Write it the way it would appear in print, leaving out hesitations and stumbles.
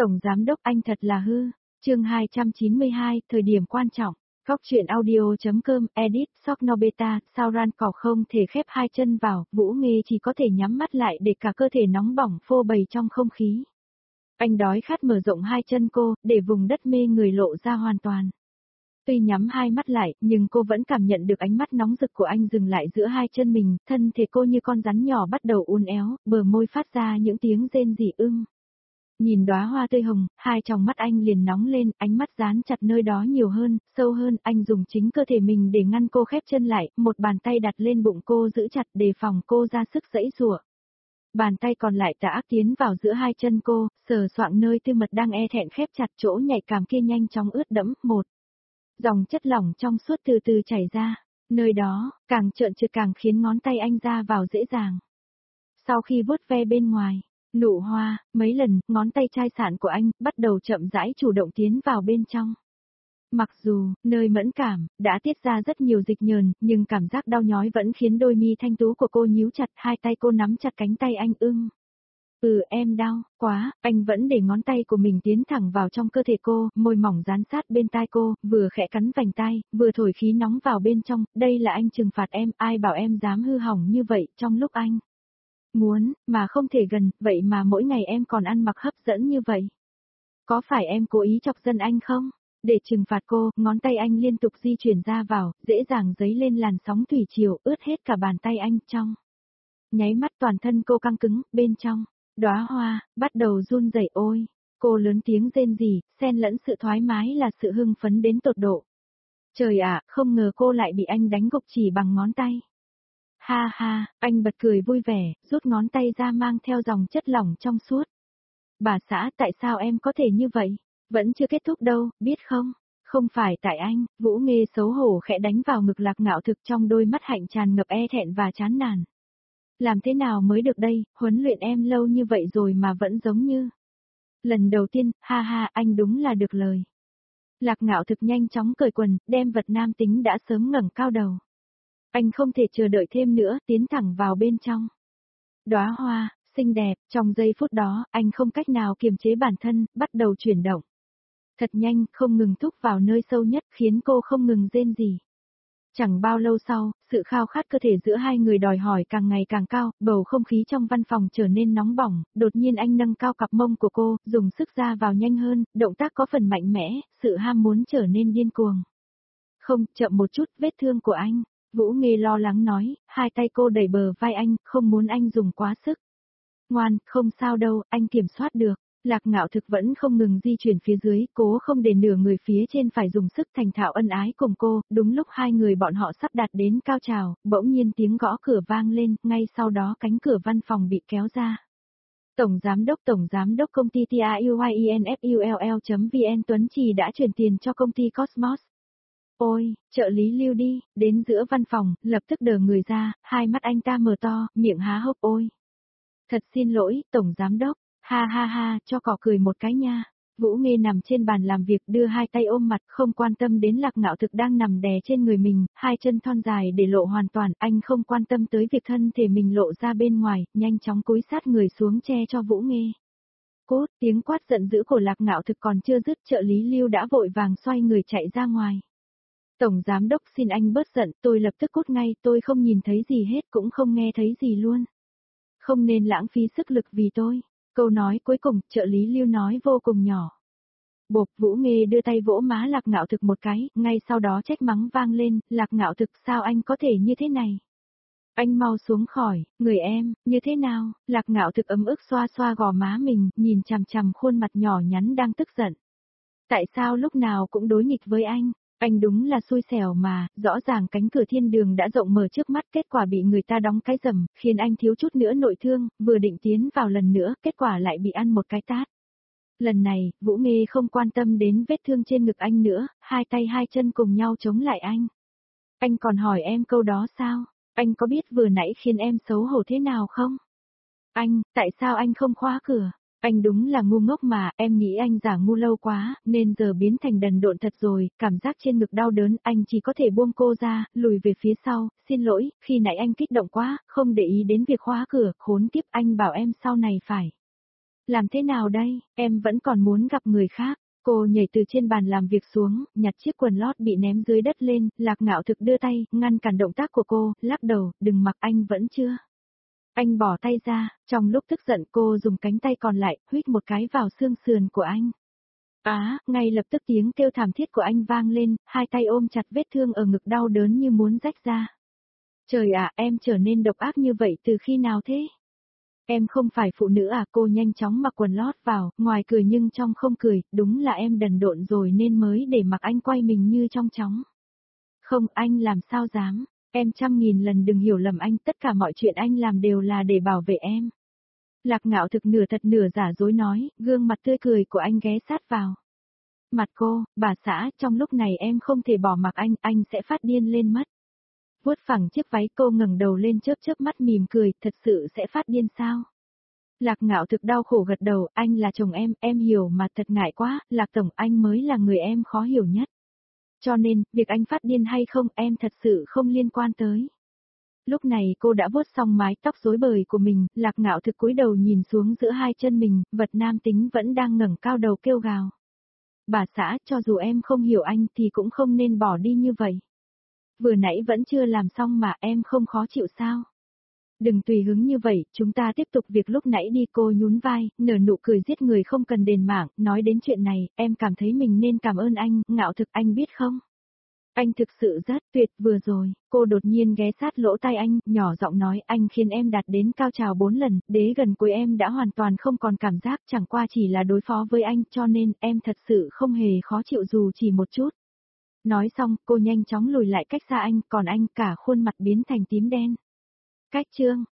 Tổng Giám Đốc anh thật là hư. Chương 292, thời điểm quan trọng. Góc truyện audio.com, edit, Sok Nobeta, sao ran cỏ không thể khép hai chân vào, Vũ Nghê chỉ có thể nhắm mắt lại để cả cơ thể nóng bỏng phô bày trong không khí. Anh đói khát mở rộng hai chân cô, để vùng đất mê người lộ ra hoàn toàn. Tuy nhắm hai mắt lại, nhưng cô vẫn cảm nhận được ánh mắt nóng rực của anh dừng lại giữa hai chân mình, thân thể cô như con rắn nhỏ bắt đầu uốn éo, bờ môi phát ra những tiếng rên rỉ ưng. Nhìn đóa hoa tươi hồng, hai tròng mắt anh liền nóng lên, ánh mắt dán chặt nơi đó nhiều hơn, sâu hơn, anh dùng chính cơ thể mình để ngăn cô khép chân lại, một bàn tay đặt lên bụng cô giữ chặt đề phòng cô ra sức giãy giụa. Bàn tay còn lại đã tiến vào giữa hai chân cô, sờ soạng nơi tư mật đang e thẹn khép chặt, chỗ nhạy cảm kia nhanh chóng ướt đẫm, một dòng chất lỏng trong suốt từ từ chảy ra, nơi đó, càng trợn trượt càng khiến ngón tay anh ra vào dễ dàng. Sau khi vuốt ve bên ngoài, nụ hoa, mấy lần, ngón tay chai sạn của anh, bắt đầu chậm rãi chủ động tiến vào bên trong. Mặc dù, nơi mẫn cảm, đã tiết ra rất nhiều dịch nhờn, nhưng cảm giác đau nhói vẫn khiến đôi mi thanh tú của cô nhíu chặt, hai tay cô nắm chặt cánh tay anh ưng. Em đau, quá, anh vẫn để ngón tay của mình tiến thẳng vào trong cơ thể cô, môi mỏng dán sát bên tai cô, vừa khẽ cắn vành tai, vừa thổi khí nóng vào bên trong, đây là anh trừng phạt em, ai bảo em dám hư hỏng như vậy, trong lúc anh muốn, mà không thể gần, vậy mà mỗi ngày em còn ăn mặc hấp dẫn như vậy. Có phải em cố ý chọc giận anh không? Để trừng phạt cô, ngón tay anh liên tục di chuyển ra vào, dễ dàng dấy lên làn sóng thủy triều, ướt hết cả bàn tay anh trong. Nháy mắt toàn thân cô căng cứng, bên trong, đóa hoa, bắt đầu run rẩy ôi. Cô lớn tiếng rên rỉ, xen lẫn sự thoải mái là sự hưng phấn đến tột độ. Trời ạ, không ngờ cô lại bị anh đánh gục chỉ bằng ngón tay. Ha ha, anh bật cười vui vẻ, rút ngón tay ra mang theo dòng chất lỏng trong suốt. Bà xã, tại sao em có thể như vậy? Vẫn chưa kết thúc đâu, biết không? Không phải tại anh, Vũ Nghê xấu hổ khẽ đánh vào ngực Lạc Ngạo Thực, trong đôi mắt hạnh tràn ngập e thẹn và chán nản. Làm thế nào mới được đây, huấn luyện em lâu như vậy rồi mà vẫn giống như lần đầu tiên, ha ha, anh đúng là được lời. Lạc Ngạo Thực nhanh chóng cởi quần, đem vật nam tính đã sớm ngẩng cao đầu. Anh không thể chờ đợi thêm nữa, tiến thẳng vào bên trong. Đóa hoa, xinh đẹp, trong giây phút đó, anh không cách nào kiềm chế bản thân, bắt đầu chuyển động. Thật nhanh, không ngừng thúc vào nơi sâu nhất, khiến cô không ngừng rên rỉ. Chẳng bao lâu sau, sự khao khát cơ thể giữa hai người đòi hỏi càng ngày càng cao, bầu không khí trong văn phòng trở nên nóng bỏng, đột nhiên anh nâng cao cặp mông của cô, dùng sức ra vào nhanh hơn, động tác có phần mạnh mẽ, sự ham muốn trở nên điên cuồng. Không, chậm một chút, vết thương của anh. Vũ Nghê lo lắng nói, hai tay cô đẩy bờ vai anh, không muốn anh dùng quá sức. Ngoan, không sao đâu, anh kiểm soát được. Lạc Ngạo Thực vẫn không ngừng di chuyển phía dưới, cố không để nửa người phía trên phải dùng sức, thành thạo ân ái cùng cô. Đúng lúc hai người bọn họ sắp đạt đến cao trào, bỗng nhiên tiếng gõ cửa vang lên, ngay sau đó cánh cửa văn phòng bị kéo ra. Tổng Giám đốc công ty TAUYINFULL.VN Tuấn Trì đã chuyển tiền cho công ty Cosmos. Ôi, trợ lý Lưu đi, đến giữa văn phòng, lập tức đờ người ra, hai mắt anh ta mở to, miệng há hốc ôi. Thật xin lỗi, Tổng Giám đốc, ha ha ha, cho cỏ cười một cái nha. Vũ Nghê nằm trên bàn làm việc đưa hai tay ôm mặt, không quan tâm đến Lạc Ngạo Thực đang nằm đè trên người mình, hai chân thon dài để lộ hoàn toàn, anh không quan tâm tới việc thân thể mình lộ ra bên ngoài, nhanh chóng cúi sát người xuống che cho Vũ Nghê. Cốt, tiếng quát giận dữ của Lạc Ngạo Thực còn chưa dứt, trợ lý Lưu đã vội vàng xoay người chạy ra ngoài. Tổng Giám đốc xin anh bớt giận, tôi lập tức cút ngay, tôi không nhìn thấy gì hết cũng không nghe thấy gì luôn. Không nên lãng phí sức lực vì tôi. Câu nói cuối cùng, trợ lý Lưu nói vô cùng nhỏ. Bộp, Vũ Nghê đưa tay vỗ má Lạc Ngạo Thực một cái, ngay sau đó trách mắng vang lên, Lạc Ngạo Thực sao anh có thể như thế này? Anh mau xuống khỏi, người em, như thế nào? Lạc Ngạo Thực ấm ức xoa xoa gò má mình, nhìn chằm chằm khuôn mặt nhỏ nhắn đang tức giận. Tại sao lúc nào cũng đối nghịch với anh? Anh đúng là xui xẻo mà, rõ ràng cánh cửa thiên đường đã rộng mở trước mắt, kết quả bị người ta đóng cái rầm, khiến anh thiếu chút nữa nội thương, vừa định tiến vào lần nữa, kết quả lại bị ăn một cái tát. Lần này, Vũ Nghê không quan tâm đến vết thương trên ngực anh nữa, hai tay hai chân cùng nhau chống lại anh. Anh còn hỏi em câu đó sao? Anh có biết vừa nãy khiến em xấu hổ thế nào không? Anh, tại sao anh không khóa cửa? Anh đúng là ngu ngốc mà, em nghĩ anh giả ngu lâu quá, nên giờ biến thành đần độn thật rồi, cảm giác trên ngực đau đớn, anh chỉ có thể buông cô ra, lùi về phía sau, xin lỗi, khi nãy anh kích động quá, không để ý đến việc khóa cửa, khốn kiếp anh bảo em sau này phải. Làm thế nào đây, em vẫn còn muốn gặp người khác. Cô nhảy từ trên bàn làm việc xuống, nhặt chiếc quần lót bị ném dưới đất lên, Lạc Ngạo Thực đưa tay, ngăn cản động tác của cô, lắc đầu, đừng mặc, anh vẫn chưa. Anh bỏ tay ra, trong lúc tức giận cô dùng cánh tay còn lại, huýt một cái vào xương sườn của anh. Ngay lập tức tiếng kêu thảm thiết của anh vang lên, hai tay ôm chặt vết thương ở ngực đau đớn như muốn rách ra. Trời ạ, em trở nên độc ác như vậy từ khi nào thế? Em không phải phụ nữ à, cô nhanh chóng mặc quần lót vào, ngoài cười nhưng trong không cười, đúng là em đần độn rồi nên mới để mặc anh quay mình như trong chóng. Không, anh làm sao dám, em 100.000 lần đừng hiểu lầm anh, tất cả mọi chuyện anh làm đều là để bảo vệ em. Lạc Ngạo Thực nửa thật nửa giả dối nói, gương mặt tươi cười của anh ghé sát vào mặt cô, bà xã, trong lúc này em không thể bỏ mặc anh sẽ phát điên lên mất. Vuốt phẳng chiếc váy cô ngẩng đầu lên chớp chớp mắt mỉm cười, thật sự sẽ phát điên sao? Lạc Ngạo Thực đau khổ gật đầu, anh là chồng em hiểu mà thật ngại quá, Lạc Tổng anh mới là người em khó hiểu nhất. Cho nên, việc anh phát điên hay không em thật sự không liên quan tới. Lúc này cô đã vuốt xong mái tóc rối bời của mình, Lạc Ngạo Thực cúi đầu nhìn xuống giữa hai chân mình, vật nam tính vẫn đang ngẩng cao đầu kêu gào. Bà xã, cho dù em không hiểu anh thì cũng không nên bỏ đi như vậy. Vừa nãy vẫn chưa làm xong mà em không khó chịu sao? Đừng tùy hứng như vậy, chúng ta tiếp tục việc lúc nãy đi, cô nhún vai, nở nụ cười giết người không cần đền mạng, nói đến chuyện này, em cảm thấy mình nên cảm ơn anh, Ngạo Thực anh biết không? Anh thực sự rất tuyệt, vừa rồi, cô đột nhiên ghé sát lỗ tai anh, nhỏ giọng nói anh khiến em đạt đến cao trào 4 lần, đến gần cuối em đã hoàn toàn không còn cảm giác, chẳng qua chỉ là đối phó với anh, cho nên em thật sự không hề khó chịu dù chỉ một chút. Nói xong, cô nhanh chóng lùi lại cách xa anh, còn anh cả khuôn mặt biến thành tím đen. Cách chương